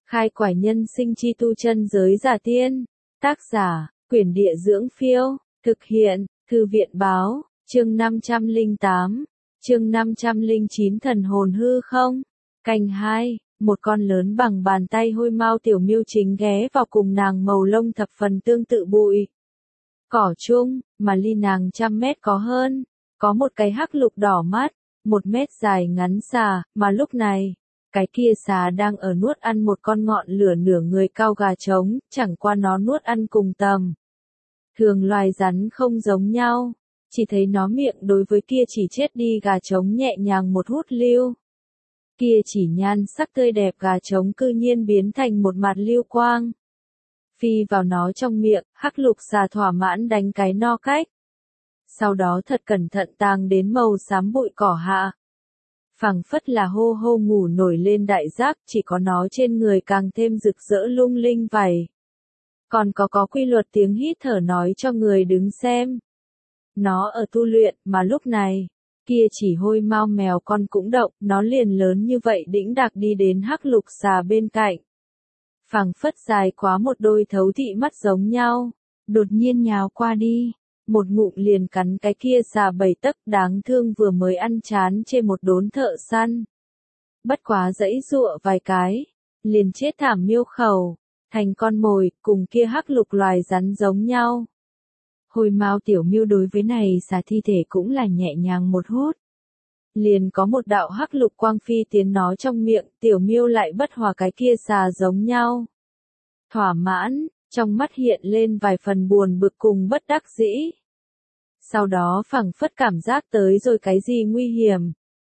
Khai quải nhân sinh chi tu chân giới giả tiên. Tác giả, Quyển Địa Dưỡng Phiêu. Thực hiện, Thư viện Báo. Chương 508. Chương 509 Thần hồn hư không. Canh 2. Một con lớn bằng bàn tay hôi mau tiểu miêu chính ghé vào cùng nàng, màu lông thập phần tương tự bụi cỏ chung, mà ly nàng 100 mét có hơn. Có một cái hắc lục đỏ mắt, 1 mét dài ngắn xà, mà lúc này, cái kia xà đang ở nuốt ăn một con ngọn lửa nửa người cao gà trống, chẳng qua nó nuốt ăn cùng tầm. Thường loài rắn không giống nhau, chỉ thấy nó miệng đối với kia chỉ chết đi gà trống nhẹ nhàng một hút lưu. Kia chỉ nhan sắc tươi đẹp gà trống cư nhiên biến thành một mạt lưu quang. Phi vào nó trong miệng, hắc lục xà thỏa mãn đánh cái no cách. Sau đó thật cẩn thận tàng đến màu xám bụi cỏ hạ. Phảng phất là hô hô ngủ nổi lên đại giác, chỉ có nó trên người càng thêm rực rỡ lung linh vảy. Còn có quy luật tiếng hít thở nói cho người đứng xem. Nó ở tu luyện, mà lúc này, kia chỉ hôi mau mèo con cũng động, nó liền lớn như vậy đĩnh đạc đi đến hắc lục xà bên cạnh. Phảng phất dài quá một đôi thấu thị mắt giống nhau, đột nhiên nhào qua đi, một ngụm liền cắn cái kia xà 7 tấc đáng thương vừa mới ăn chán trên một đốn thợ săn. Bất quá giãy giụa vài cái, liền chết thảm miêu khẩu, thành con mồi, cùng kia hắc lục loài rắn giống nhau. Hồi mau tiểu miêu đối với này xà thi thể cũng là nhẹ nhàng một hút. Liền có một đạo hắc lục quang phi tiến nó trong miệng, tiểu miêu lại bất hòa cái kia xà giống nhau. Thỏa mãn, trong mắt hiện lên vài phần buồn bực cùng bất đắc dĩ. Sau đó phảng phất cảm giác tới rồi cái gì nguy hiểm.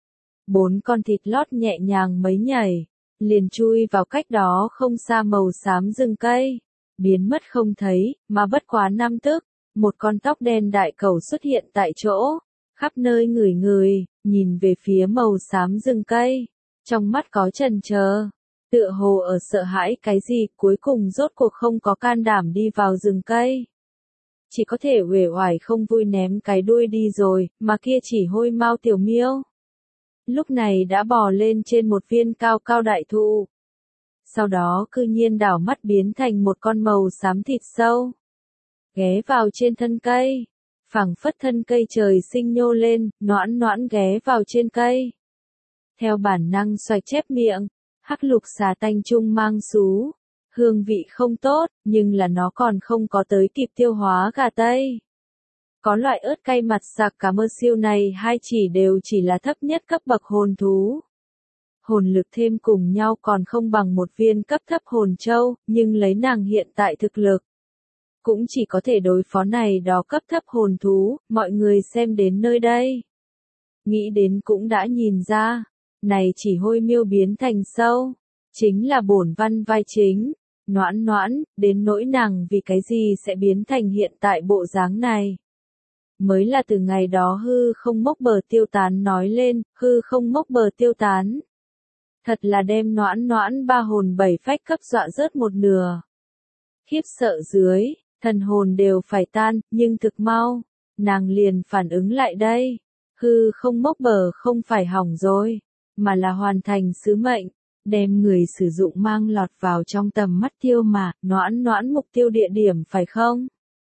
4 con thịt lót nhẹ nhàng mấy nhảy, liền chui vào cách đó không xa màu xám rừng cây, biến mất không thấy, mà bất quá 5 tức, một con tóc đen đại cẩu xuất hiện tại chỗ, khắp nơi ngửi ngửi, nhìn về phía màu xám rừng cây, trong mắt có chần chờ, tựa hồ ở sợ hãi cái gì, cuối cùng rốt cuộc không có can đảm đi vào rừng cây. Chỉ có thể uể oải không vui ném cái đuôi đi rồi, mà kia chỉ hôi mau tiểu miêu. Lúc này đã bò lên trên một viên cao cao đại thụ. Sau đó cư nhiên đảo mắt biến thành một con màu xám thịt sâu. Ghé vào trên thân cây. Phảng phất thân cây trời sinh nhô lên, noãn noãn ghé vào trên cây. Theo bản năng xoạch chép miệng, hắc lục xà tanh trung mang xú. Hương vị không tốt, nhưng là nó còn không có tới kịp tiêu hóa gà tây. Có loại ớt cay mặt sặc cá mơ siêu này hai chỉ đều chỉ là thấp nhất cấp bậc hồn thú. Hồn lực thêm cùng nhau còn không bằng một viên cấp thấp hồn châu, nhưng lấy nàng hiện tại thực lực. Cũng chỉ có thể đối phó này đó cấp thấp hồn thú, mọi người xem đến nơi đây. Nghĩ đến cũng đã nhìn ra, này chỉ hôi miêu biến thành sâu, chính là bổn văn vai chính. Noãn noãn, đến nỗi nàng vì cái gì sẽ biến thành hiện tại bộ dáng này. Mới là từ ngày đó hư không mốc bờ tiêu tán nói lên, hư không mốc bờ tiêu tán. Thật là đem noãn noãn 3 hồn 7 phách cấp dọa rớt một nửa. Khiếp sợ dưới, thần hồn đều phải tan, nhưng thực mau, nàng liền phản ứng lại đây. Hư không mốc bờ không phải hỏng rồi, mà là hoàn thành sứ mệnh. Đem người sử dụng mang lọt vào trong tầm mắt tiêu mà, noãn noãn mục tiêu địa điểm phải không?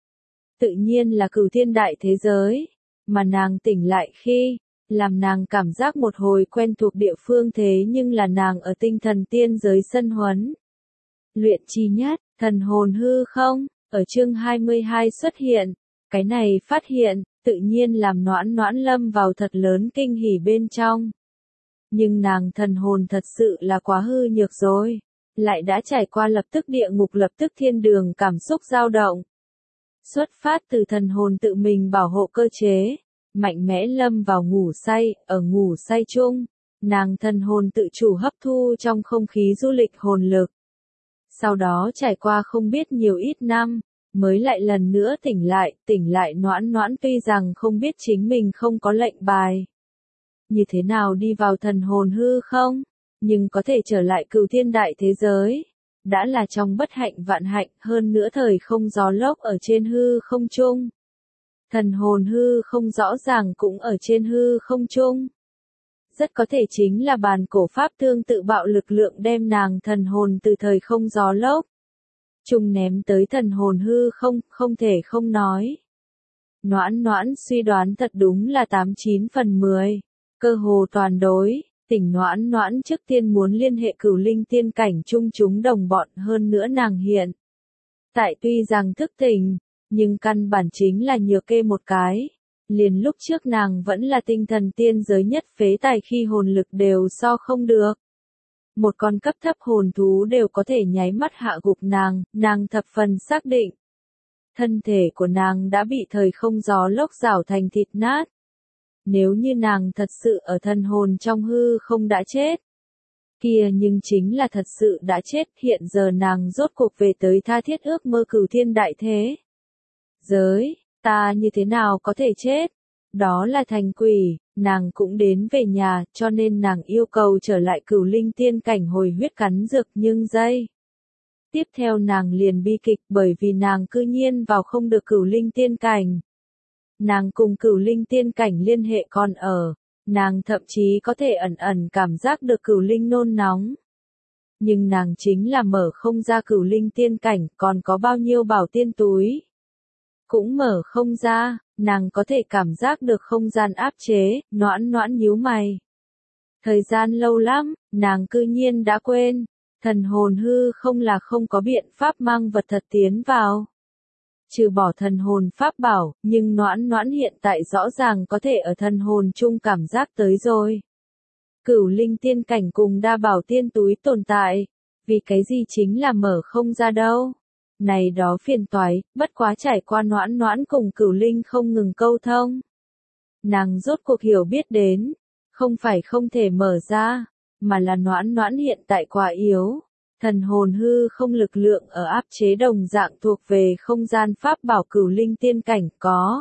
Tự nhiên là Cửu Thiên đại thế giới, mà nàng tỉnh lại khi, làm nàng cảm giác một hồi quen thuộc địa phương thế nhưng là nàng ở tinh thần tiên giới sân huấn. Luyện chi nhất, thần hồn hư không, ở chương 22 xuất hiện, cái này phát hiện, tự nhiên làm noãn noãn lâm vào thật lớn kinh hỉ bên trong. Nhưng nàng thần hồn thật sự là quá hư nhược rồi, lại đã trải qua lập tức địa ngục lập tức thiên đường cảm xúc dao động. Xuất phát từ thần hồn tự mình bảo hộ cơ chế, mạnh mẽ lâm vào ngủ say, ở ngủ say chung, nàng thần hồn tự chủ hấp thu trong không khí du lịch hồn lực. Sau đó trải qua không biết nhiều ít năm, mới lại lần nữa tỉnh lại noãn noãn tuy rằng không biết chính mình không có lệnh bài. Như thế nào đi vào thần hồn hư không, nhưng có thể trở lại Cửu Thiên đại thế giới, đã là trong bất hạnh vạn hạnh, hơn nữa thời không gió lốc ở trên hư không trung. Thần hồn hư không rõ ràng cũng ở trên hư không trung. rất có thể chính là bàn cổ pháp thương tự bạo lực lượng đem nàng thần hồn từ thời không gió lốc chung ném tới thần hồn hư không, không thể không nói. Noãn noãn suy đoán thật đúng là 89 phần 10, cơ hồ toàn đối, tỉnh noãn noãn trước tiên muốn liên hệ cửu linh tiên cảnh chung chúng đồng bọn hơn nữa nàng hiện. Tại tuy rằng thức tỉnh, nhưng căn bản chính là nhược kê một cái. Liền lúc trước nàng vẫn là tinh thần tiên giới nhất phế tài khi hồn lực đều so không được. Một con cấp thấp hồn thú đều có thể nháy mắt hạ gục nàng thập phần xác định. Thân thể của nàng đã bị thời không gió lốc rảo thành thịt nát. Nếu như nàng thật sự ở thần hồn trong hư không đã chết. Kia nhưng chính là thật sự đã chết, hiện giờ nàng rốt cuộc về tới tha thiết ước mơ cửu thiên đại thế. Giới, ta như thế nào có thể chết? Đó là thành quỷ, nàng cũng đến về nhà, cho nên nàng yêu cầu trở lại cửu linh tiên cảnh hồi huyết cắn dược nhưng giây. Tiếp theo nàng liền bi kịch bởi vì nàng cư nhiên vào không được cửu linh tiên cảnh. Nàng cùng cửu linh tiên cảnh liên hệ còn ở, nàng thậm chí có thể ẩn ẩn cảm giác được cửu linh nôn nóng. Nhưng nàng chính là mở không ra cửu linh tiên cảnh, còn có bao nhiêu bảo tiên túi. Cũng mở không ra, nàng có thể cảm giác được không gian áp chế, noãn noãn nhíu mày. Thời gian lâu lắm, nàng cư nhiên đã quên, thần hồn hư không là không có biện pháp mang vật thật tiến vào. Trừ bỏ thần hồn pháp bảo, nhưng noãn noãn hiện tại rõ ràng có thể ở thần hồn chung cảm giác tới rồi. Cửu linh tiên cảnh cùng đa bảo tiên túi tồn tại, vì cái gì chính là mở không ra đâu. Này đó phiền toái, bất quá trải qua noãn noãn cùng cửu linh không ngừng câu thông. Nàng rốt cuộc hiểu biết đến, không phải không thể mở ra, mà là noãn noãn hiện tại quá yếu. Thần hồn hư không lực lượng ở áp chế đồng dạng thuộc về không gian pháp bảo cửu linh tiên cảnh có.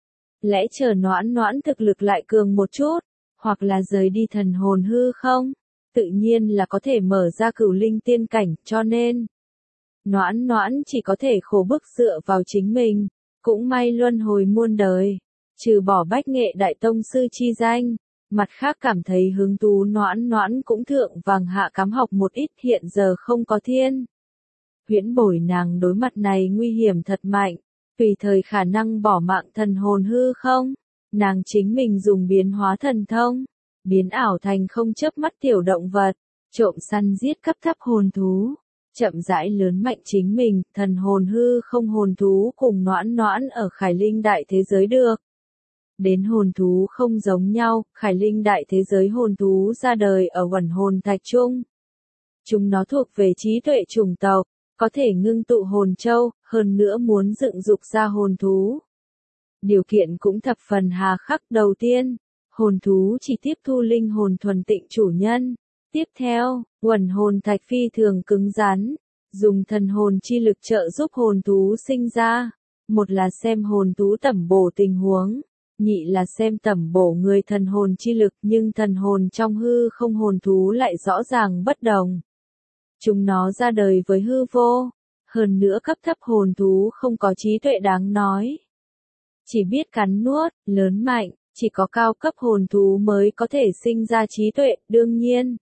Lẽ chờ noãn noãn thực lực lại cường một chút, hoặc là rời đi thần hồn hư không, tự nhiên là có thể mở ra cửu linh tiên cảnh, cho nên noãn noãn chỉ có thể khổ bức dựa vào chính mình, cũng may luân hồi muôn đời, trừ bỏ bách nghệ đại tông sư chi danh, mặt khác cảm thấy hứng thú noãn noãn cũng thượng vàng hạ cám học một ít, hiện giờ không có thiên. Huyễn bồi nàng đối mặt này nguy hiểm thật mạnh, tùy thời khả năng bỏ mạng thần hồn hư không, nàng chính mình dùng biến hóa thần thông, biến ảo thành không chớp mắt tiểu động vật, trộm săn giết cấp thấp hồn thú. Chậm rãi lớn mạnh chính mình, thần hồn hư không hồn thú cùng noãn noãn ở Khải Linh đại thế giới được. Đến hồn thú không giống nhau, Khải Linh đại thế giới hồn thú ra đời ở quần hồn thạch chung. Chúng nó thuộc về trí tuệ chủng tộc, có thể ngưng tụ hồn châu, hơn nữa muốn dựng dục ra hồn thú. Điều kiện cũng thập phần hà khắc. Đầu tiên, hồn thú chỉ tiếp thu linh hồn thuần tịnh chủ nhân. Tiếp theo, quần hồn thạch phi thường cứng rắn, dùng thần hồn chi lực trợ giúp hồn thú sinh ra. Một là xem hồn thú tẩm bổ tình huống, nhị là xem tẩm bổ người thần hồn chi lực, nhưng thần hồn trong hư không hồn thú lại rõ ràng bất đồng. Chúng nó ra đời với hư vô, hơn nữa cấp thấp hồn thú không có trí tuệ đáng nói. Chỉ biết cắn nuốt, lớn mạnh, chỉ có cao cấp hồn thú mới có thể sinh ra trí tuệ, đương nhiên.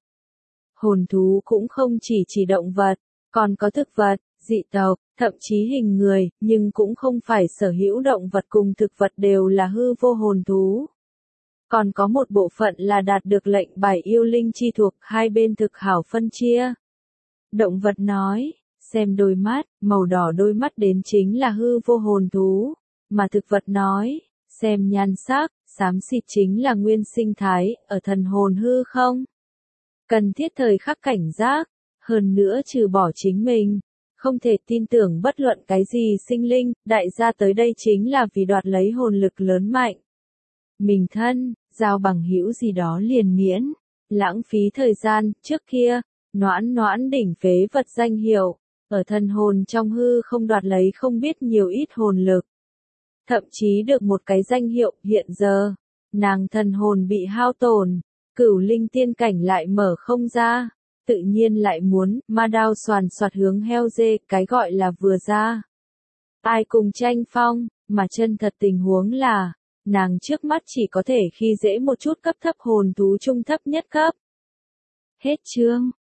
Hồn thú cũng không chỉ động vật, còn có thực vật, dị tộc, thậm chí hình người, nhưng cũng không phải sở hữu động vật cùng thực vật đều là hư vô hồn thú. Còn có một bộ phận là đạt được lệnh bài yêu linh chi thuộc, hai bên thực hảo phân chia. Động vật nói, xem đôi mắt, màu đỏ đôi mắt đến chính là hư vô hồn thú, mà thực vật nói, xem nhan sắc, xám xịt chính là nguyên sinh thái, ở thần hồn hư không. Cần thiết thời khắc cảnh giác, hơn nữa trừ bỏ chính mình, không thể tin tưởng bất luận cái gì sinh linh, đại gia tới đây chính là vì đoạt lấy hồn lực lớn mạnh. Mình thân, giao bằng hữu gì đó liền miễn, lãng phí thời gian, trước kia, noãn noãn đỉnh phế vật danh hiệu, ở thần hồn trong hư không đoạt lấy không biết nhiều ít hồn lực. Thậm chí được một cái danh hiệu, hiện giờ, nàng thần hồn bị hao tổn, cửu linh tiên cảnh lại mở không ra, tự nhiên lại muốn, ma đao xoàn xoạt hướng heo dê, cái gọi là vừa ra. Ai cùng tranh phong, mà chân thật tình huống là, nàng trước mắt chỉ có thể khi dễ một chút cấp thấp hồn thú trung thấp nhất cấp. Hết chương.